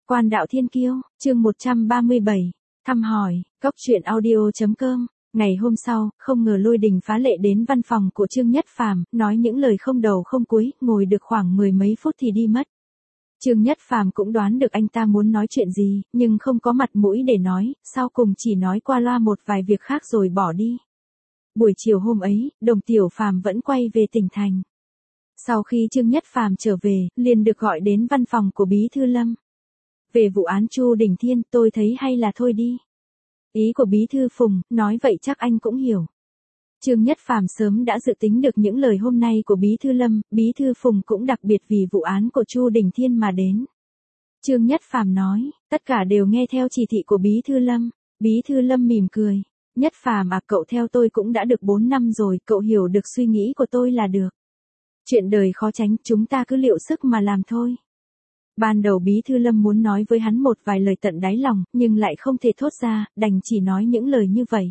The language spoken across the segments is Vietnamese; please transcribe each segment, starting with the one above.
Quan đạo thiên kiêu, chương 137, thăm hỏi, cốc truyện audio.com. Ngày hôm sau, không ngờ Lôi Đình phá lệ đến văn phòng của Trương Nhất Phàm, nói những lời không đầu không cuối, ngồi được khoảng mười mấy phút thì đi mất. Trương Nhất Phàm cũng đoán được anh ta muốn nói chuyện gì, nhưng không có mặt mũi để nói, sau cùng chỉ nói qua loa một vài việc khác rồi bỏ đi. Buổi chiều hôm ấy, Đồng Tiểu Phàm vẫn quay về tỉnh thành. Sau khi Trương Nhất Phàm trở về, liền được gọi đến văn phòng của Bí thư Lâm. Về vụ án Chu Đình Thiên, tôi thấy hay là thôi đi. Ý của Bí thư Phùng, nói vậy chắc anh cũng hiểu. Trương Nhất Phàm sớm đã dự tính được những lời hôm nay của Bí thư Lâm, Bí thư Phùng cũng đặc biệt vì vụ án của Chu Đình Thiên mà đến. Trương Nhất Phàm nói, tất cả đều nghe theo chỉ thị của Bí thư Lâm. Bí thư Lâm mỉm cười, Nhất Phàm à, cậu theo tôi cũng đã được 4 năm rồi, cậu hiểu được suy nghĩ của tôi là được. Chuyện đời khó tránh, chúng ta cứ liệu sức mà làm thôi. Ban đầu Bí thư Lâm muốn nói với hắn một vài lời tận đáy lòng, nhưng lại không thể thốt ra, đành chỉ nói những lời như vậy.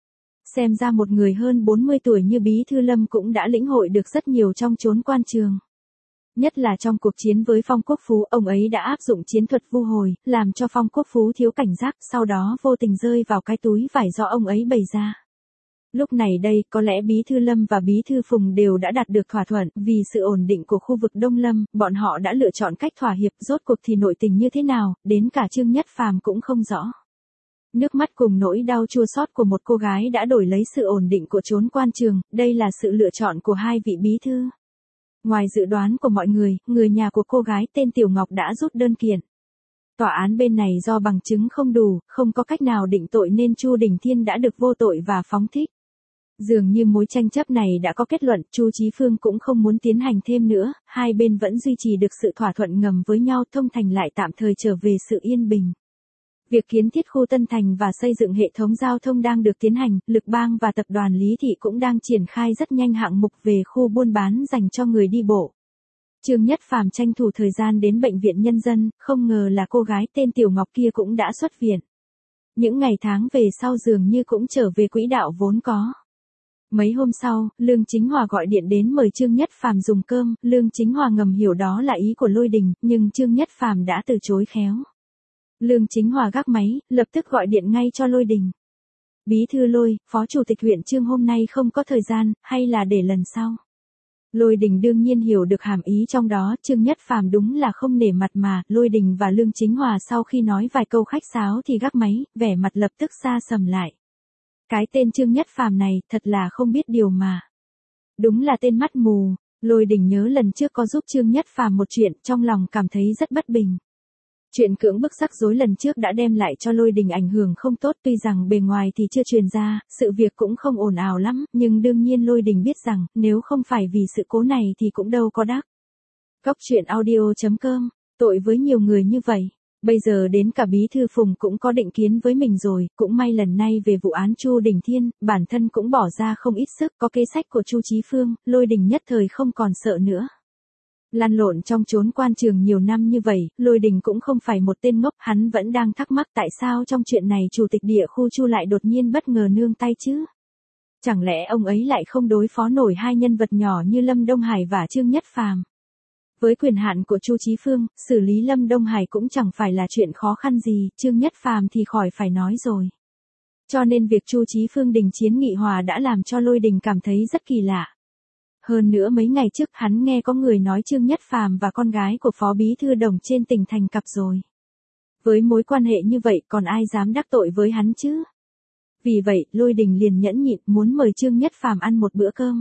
Xem ra một người hơn 40 tuổi như Bí thư Lâm cũng đã lĩnh hội được rất nhiều trong chốn quan trường. Nhất là trong cuộc chiến với Phong Quốc Phú, ông ấy đã áp dụng chiến thuật vu hồi, làm cho Phong Quốc Phú thiếu cảnh giác, sau đó vô tình rơi vào cái túi vải do ông ấy bày ra. Lúc này đây, có lẽ Bí thư Lâm và Bí thư Phùng đều đã đạt được thỏa thuận, vì sự ổn định của khu vực Đông Lâm, bọn họ đã lựa chọn cách thỏa hiệp, rốt cuộc thì nội tình như thế nào, đến cả Trương Nhất Phàm cũng không rõ. Nước mắt cùng nỗi đau chua xót của một cô gái đã đổi lấy sự ổn định của chốn quan trường, đây là sự lựa chọn của hai vị bí thư. Ngoài dự đoán của mọi người, người nhà của cô gái tên Tiểu Ngọc đã rút đơn kiện. Tòa án bên này do bằng chứng không đủ, không có cách nào định tội nên Chu Đình Thiên đã được vô tội và phóng thích. Dường như mối tranh chấp này đã có kết luận, Chu Chí Phương cũng không muốn tiến hành thêm nữa, hai bên vẫn duy trì được sự thỏa thuận ngầm với nhau, thông thành lại tạm thời trở về sự yên bình. Việc kiến thiết khu Tân Thành và xây dựng hệ thống giao thông đang được tiến hành, Lực Bang và tập đoàn Lý Thị cũng đang triển khai rất nhanh hạng mục về khu buôn bán dành cho người đi bộ. Trương Nhất Phàm tranh thủ thời gian đến bệnh viện nhân dân, không ngờ là cô gái tên Tiểu Ngọc kia cũng đã xuất viện. Những ngày tháng về sau dường như cũng trở về quỹ đạo vốn có. Mấy hôm sau, Lương Chính Hòa gọi điện đến mời Trương Nhất Phàm dùng cơm, Lương Chính Hòa ngầm hiểu đó là ý của Lôi Đình, nhưng Trương Nhất Phàm đã từ chối khéo. Lương Chính Hòa gác máy, lập tức gọi điện ngay cho Lôi Đình. Bí thư Lôi, Phó Chủ tịch huyện Trương hôm nay không có thời gian, hay là để lần sau? Lôi Đình đương nhiên hiểu được hàm ý trong đó, Trương Nhất Phàm đúng là không nể mặt mà, Lôi Đình và Lương Chính Hòa sau khi nói vài câu khách sáo thì gác máy, vẻ mặt lập tức xa sầm lại. Cái tên Trương Nhất Phàm này, thật là không biết điều mà. Đúng là tên mắt mù, Lôi Đình nhớ lần trước có giúp Trương Nhất Phàm một chuyện, trong lòng cảm thấy rất bất bình. Chuyện cưỡng bức rắc rối lần trước đã đem lại cho Lôi Đình ảnh hưởng không tốt, tuy rằng bề ngoài thì chưa truyền ra, sự việc cũng không ồn ào lắm, nhưng đương nhiên Lôi Đình biết rằng, nếu không phải vì sự cố này thì cũng đâu có đắc. Cốc truyện audio.com, tội với nhiều người như vậy. Bây giờ đến cả Bí thư Phùng cũng có định kiến với mình rồi, cũng may lần này về vụ án Chu Đình Thiên, bản thân cũng bỏ ra không ít sức, có kế sách của Chu Chí Phương, Lôi Đình nhất thời không còn sợ nữa. Lăn lộn trong chốn quan trường nhiều năm như vậy, Lôi Đình cũng không phải một tên ngốc, hắn vẫn đang thắc mắc tại sao trong chuyện này Chủ tịch địa khu Chu lại đột nhiên bất ngờ nương tay chứ? Chẳng lẽ ông ấy lại không đối phó nổi hai nhân vật nhỏ như Lâm Đông Hải và Trương Nhất Phàm? Với quyền hạn của Chu Chí Phương, xử lý Lâm Đông Hải cũng chẳng phải là chuyện khó khăn gì, Trương Nhất Phàm thì khỏi phải nói rồi. Cho nên việc Chu Chí Phương đình chiến nghị hòa đã làm cho Lôi Đình cảm thấy rất kỳ lạ. Hơn nữa mấy ngày trước hắn nghe có người nói Trương Nhất Phàm và con gái của Phó Bí thư Đồng trên tỉnh thành cặp rồi. Với mối quan hệ như vậy còn ai dám đắc tội với hắn chứ? Vì vậy, Lôi Đình liền nhẫn nhịn muốn mời Trương Nhất Phàm ăn một bữa cơm.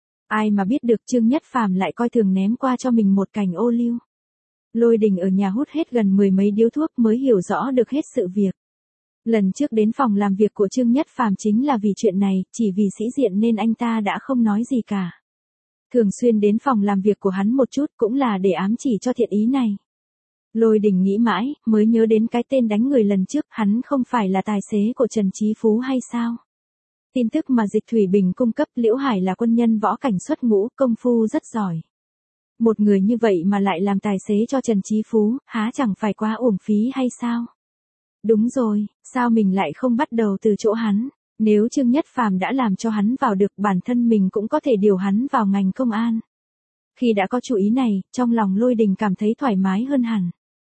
Ai mà biết được Trương Nhất Phàm lại coi thường ném qua cho mình một cành ô liu. Lôi Đình ở nhà hút hết gần mười mấy điếu thuốc mới hiểu rõ được hết sự việc. Lần trước đến phòng làm việc của Trương Nhất Phàm chính là vì chuyện này, chỉ vì sĩ diện nên anh ta đã không nói gì cả. Thường xuyên đến phòng làm việc của hắn một chút cũng là để ám chỉ cho thiện ý này. Lôi Đình nghĩ mãi, mới nhớ đến cái tên đánh người lần trước, hắn không phải là tài xế của Trần Chí Phú hay sao? Tin tức mà Dịch Thủy Bình cung cấp, Liễu Hải là quân nhân võ cảnh xuất ngũ, công phu rất giỏi. Một người như vậy mà lại làm tài xế cho Trần Chí Phú, há chẳng phải quá uổng phí hay sao? Đúng rồi, sao mình lại không bắt đầu từ chỗ hắn? Nếu Trương Nhất Phàm đã làm cho hắn vào được, bản thân mình cũng có thể điều hắn vào ngành công an. Khi đã có chủ ý này, trong lòng Lôi Đình cảm thấy thoải mái hơn hẳn.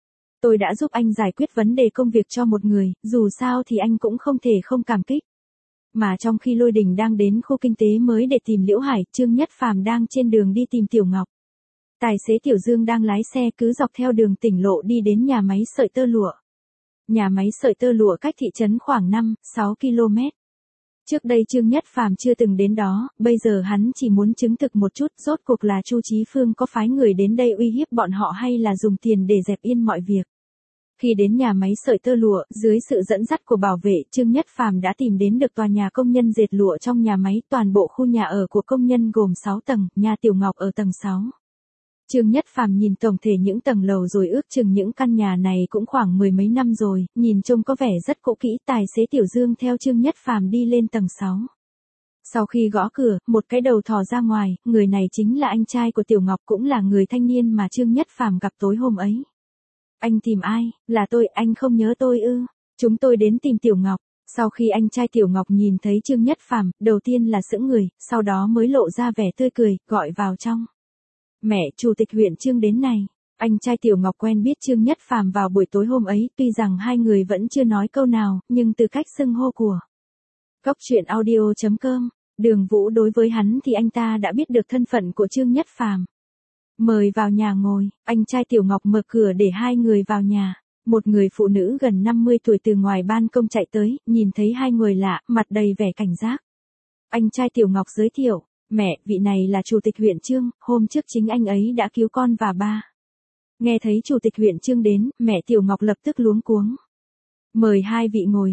Tôi đã giúp anh giải quyết vấn đề công việc cho một người, dù sao thì anh cũng không thể không cảm kích. Mà trong khi Lôi Đình đang đến khu kinh tế mới để tìm Liễu Hải, Trương Nhất Phàm đang trên đường đi tìm Tiểu Ngọc. Tài xế Tiểu Dương đang lái xe cứ dọc theo đường tỉnh lộ đi đến nhà máy sợi tơ lụa. Nhà máy sợi tơ lụa cách thị trấn khoảng 5-6 km. Trước đây Trương Nhất Phàm chưa từng đến đó, bây giờ hắn chỉ muốn chứng thực một chút rốt cuộc là Chu Chí Phương có phái người đến đây uy hiếp bọn họ hay là dùng tiền để dẹp yên mọi việc. Khi đến nhà máy sợi tơ lụa, dưới sự dẫn dắt của bảo vệ, Trương Nhất Phàm đã tìm đến được tòa nhà công nhân dệt lụa trong nhà máy, toàn bộ khu nhà ở của công nhân gồm 6 tầng, nhà Tiểu Ngọc ở tầng 6. Trương Nhất Phàm nhìn tổng thể những tầng lầu rồi ước chừng những căn nhà này cũng khoảng mười mấy năm rồi, nhìn trông có vẻ rất cũ kỹ. Tài xế Tiểu Dương theo Trương Nhất Phàm đi lên tầng 6. Sau khi gõ cửa, một cái đầu thò ra ngoài, người này chính là anh trai của Tiểu Ngọc, cũng là người thanh niên mà Trương Nhất Phàm gặp tối hôm ấy. Anh tìm ai? Là tôi, anh không nhớ tôi ư? Chúng tôi đến tìm Tiểu Ngọc. Sau khi anh trai Tiểu Ngọc nhìn thấy Trương Nhất Phàm, đầu tiên là sững người, sau đó mới lộ ra vẻ tươi cười, gọi vào trong. Mẹ, chủ tịch huyện Trương đến này. Anh trai Tiểu Ngọc quen biết Trương Nhất Phàm vào buổi tối hôm ấy, tuy rằng hai người vẫn chưa nói câu nào, nhưng từ cách xưng hô của Cốc truyện audio.com, Đường Vũ đối với hắn thì anh ta đã biết được thân phận của Trương Nhất Phàm. Mời vào nhà ngồi, anh trai Tiểu Ngọc mở cửa để hai người vào nhà. Một người phụ nữ gần 50 tuổi từ ngoài ban công chạy tới, nhìn thấy hai người lạ, mặt đầy vẻ cảnh giác. Anh trai Tiểu Ngọc giới thiệu, mẹ, vị này là chủ tịch huyện Trương, hôm trước chính anh ấy đã cứu con và ba. Nghe thấy chủ tịch huyện Trương đến, mẹ Tiểu Ngọc lập tức luống cuống. Mời hai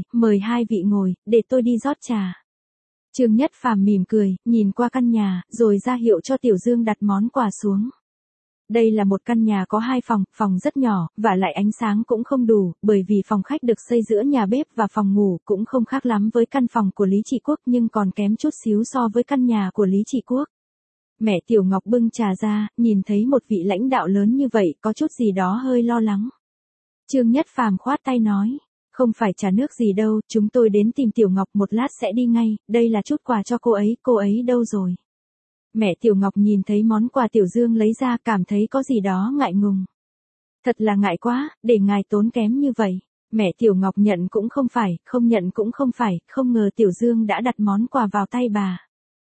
vị ngồi, để tôi đi rót trà. Trương Nhất Phàm mỉm cười, nhìn qua căn nhà, rồi ra hiệu cho Tiểu Dương đặt món quà xuống. Đây là một căn nhà có 2 phòng, phòng rất nhỏ, và lại ánh sáng cũng không đủ, bởi vì phòng khách được xây giữa nhà bếp và phòng ngủ cũng không khác lắm với căn phòng của Lý Trị Quốc nhưng còn kém chút xíu so với căn nhà của Lý Trị Quốc. Mẹ Tiểu Ngọc bưng trà ra, nhìn thấy một vị lãnh đạo lớn như vậy, có chút gì đó hơi lo lắng. Trương Nhất Phàm khoát tay nói, không phải trà nước gì đâu, chúng tôi đến tìm Tiểu Ngọc một lát sẽ đi ngay, đây là chút quà cho cô ấy đâu rồi? Mẹ Tiểu Ngọc nhìn thấy món quà Tiểu Dương lấy ra cảm thấy có gì đó ngại ngùng. Thật là ngại quá, để ngài tốn kém như vậy. Mẹ Tiểu Ngọc nhận cũng không phải, không nhận cũng không phải, không ngờ Tiểu Dương đã đặt món quà vào tay bà.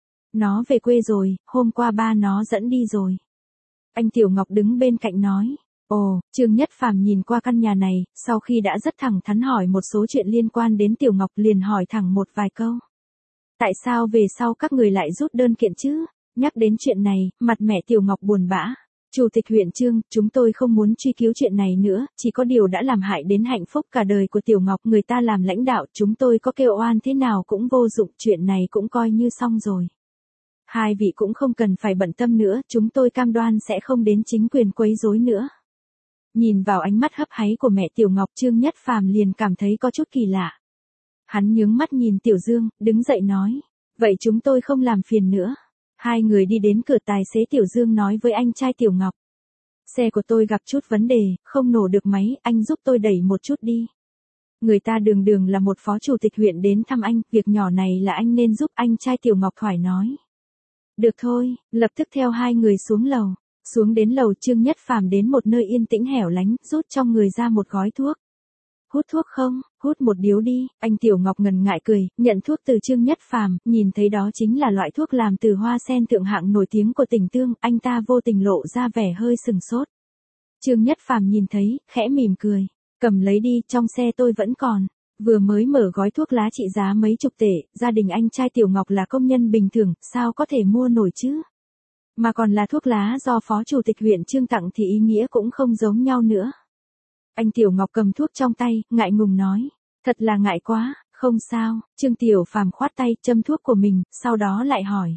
Nó về quê rồi, hôm qua ba nó dẫn đi rồi. Anh Tiểu Ngọc đứng bên cạnh nói. Ồ, Trương Nhất Phàm nhìn qua căn nhà này, sau khi đã rất thẳng thắn hỏi một số chuyện liên quan đến Tiểu Ngọc liền hỏi thẳng một vài câu. Tại sao về sau các người lại rút đơn kiện chứ? Nhắc đến chuyện này, mặt mẹ Tiểu Ngọc buồn bã. Chủ tịch huyện Trương, chúng tôi không muốn truy cứu chuyện này nữa, chỉ có điều đã làm hại đến hạnh phúc cả đời của Tiểu Ngọc, người ta làm lãnh đạo, chúng tôi có kêu oan thế nào cũng vô dụng, chuyện này cũng coi như xong rồi. Hai vị cũng không cần phải bận tâm nữa, chúng tôi cam đoan sẽ không đến chính quyền quấy rối nữa. Nhìn vào ánh mắt hấp háy của mẹ Tiểu Ngọc, Trương Nhất Phàm liền cảm thấy có chút kỳ lạ. Hắn nhướng mắt nhìn Tiểu Dương, đứng dậy nói, vậy chúng tôi không làm phiền nữa. Hai người đi đến cửa, tài xế Tiểu Dương nói với anh trai Tiểu Ngọc. Xe của tôi gặp chút vấn đề, không nổ được máy, anh giúp tôi đẩy một chút đi. Người ta đường là một phó chủ tịch huyện đến thăm anh, việc nhỏ này là anh nên giúp, anh trai Tiểu Ngọc thoải nói. Được thôi, lập tức theo hai người xuống lầu. Xuống đến lầu, Trương Nhất Phàm đến một nơi yên tĩnh hẻo lánh, rút trong người ra một gói thuốc. Hút thuốc không? Hút một điếu đi. Anh Tiểu Ngọc ngần ngại cười, nhận thuốc từ Trương Nhất Phàm, nhìn thấy đó chính là loại thuốc làm từ hoa sen thượng hạng nổi tiếng của tỉnh Tương, anh ta vô tình lộ ra vẻ hơi sừng sốt. Trương Nhất Phàm nhìn thấy, khẽ mỉm cười, cầm lấy đi, trong xe tôi vẫn còn. Vừa mới mở gói thuốc lá trị giá mấy chục tệ, gia đình anh trai Tiểu Ngọc là công nhân bình thường, sao có thể mua nổi chứ? Mà còn là thuốc lá do phó chủ tịch huyện Trương tặng thì ý nghĩa cũng không giống nhau nữa. Anh Tiểu Ngọc cầm thuốc trong tay, ngại ngùng nói, thật là ngại quá, không sao. Trương Tiểu Phàm khoát tay, châm thuốc của mình, sau đó lại hỏi.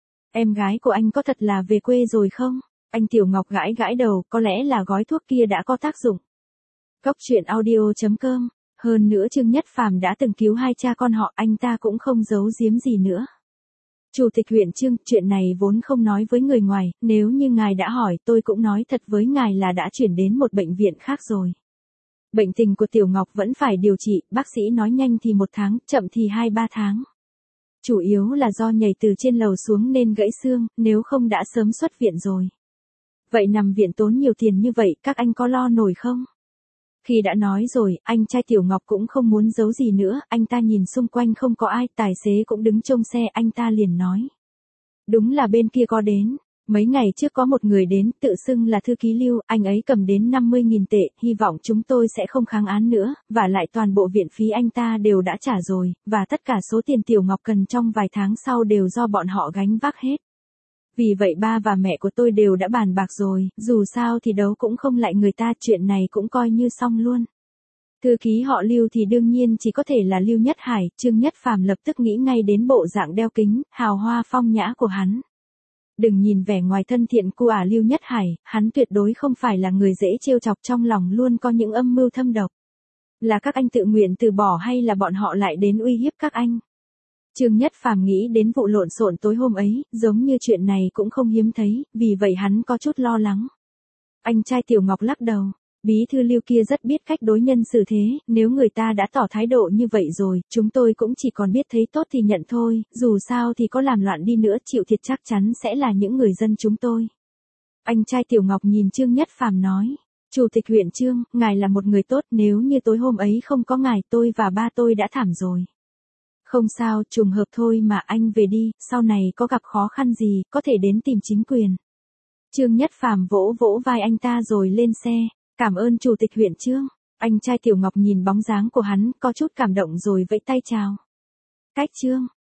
Em gái của anh có thật là về quê rồi không? Anh Tiểu Ngọc gãi gãi đầu, có lẽ là gói thuốc kia đã có tác dụng. Cốc truyện audio.com. Hơn nữa Trương Nhất Phàm đã từng cứu hai cha con họ, anh ta cũng không giấu giếm gì nữa. Chủ tịch huyện Trương, chuyện này vốn không nói với người ngoài, nếu như ngài đã hỏi tôi cũng nói thật với ngài là đã chuyển đến một bệnh viện khác rồi. Bệnh tình của Tiểu Ngọc vẫn phải điều trị, bác sĩ nói nhanh thì 1 tháng, chậm thì 2-3 tháng. Chủ yếu là do nhảy từ trên lầu xuống nên gãy xương, nếu không đã sớm xuất viện rồi. Vậy nằm viện tốn nhiều tiền như vậy, các anh có lo nổi không? Khi đã nói rồi, anh trai Tiểu Ngọc cũng không muốn giấu gì nữa, anh ta nhìn xung quanh không có ai, tài xế cũng đứng trông xe, anh ta liền nói. Đúng là bên kia có đến. Mấy ngày trước có một người đến, tự xưng là thư ký Lưu, anh ấy cầm đến 50.000 tệ, hy vọng chúng tôi sẽ không kháng án nữa, và lại toàn bộ viện phí anh ta đều đã trả rồi, và tất cả số tiền Tiểu Ngọc cần trong vài tháng sau đều do bọn họ gánh vác hết. Vì vậy ba và mẹ của tôi đều đã bàn bạc rồi, dù sao thì đấu cũng không lại người ta, chuyện này cũng coi như xong luôn. Thư ký họ Lưu thì đương nhiên chỉ có thể là Lưu Nhất Hải, Trương Nhất Phàm lập tức nghĩ ngay đến bộ dạng đeo kính, hào hoa phong nhã của hắn. Đừng nhìn vẻ ngoài thân thiện của Lưu Nhất Hải, hắn tuyệt đối không phải là người dễ trêu chọc, trong lòng luôn có những âm mưu thâm độc. Là các anh tự nguyện từ bỏ hay là bọn họ lại đến uy hiếp các anh? Trương Nhất Phàm nghĩ đến vụ lộn xộn tối hôm ấy, giống như chuyện này cũng không hiếm thấy, vì vậy hắn có chút lo lắng. Anh trai Tiểu Ngọc lắc đầu. Bí thư Lưu kia rất biết cách đối nhân xử thế, nếu người ta đã tỏ thái độ như vậy rồi, chúng tôi cũng chỉ còn biết thấy tốt thì nhận thôi, dù sao thì có làm loạn đi nữa chịu thiệt chắc chắn sẽ là những người dân chúng tôi. Anh trai Tiểu Ngọc nhìn Trương Nhất Phàm nói, Chủ tịch huyện Trương, ngài là một người tốt, nếu như tối hôm ấy không có ngài tôi và ba tôi đã thảm rồi. Không sao, trùng hợp thôi mà, anh về đi, sau này có gặp khó khăn gì, có thể đến tìm chính quyền. Trương Nhất Phàm vỗ vỗ vai anh ta rồi lên xe. Cảm ơn Chủ tịch huyện Trương. Anh trai Tiểu Ngọc nhìn bóng dáng của hắn, có chút cảm động rồi vẫy tay chào. Cách Trương.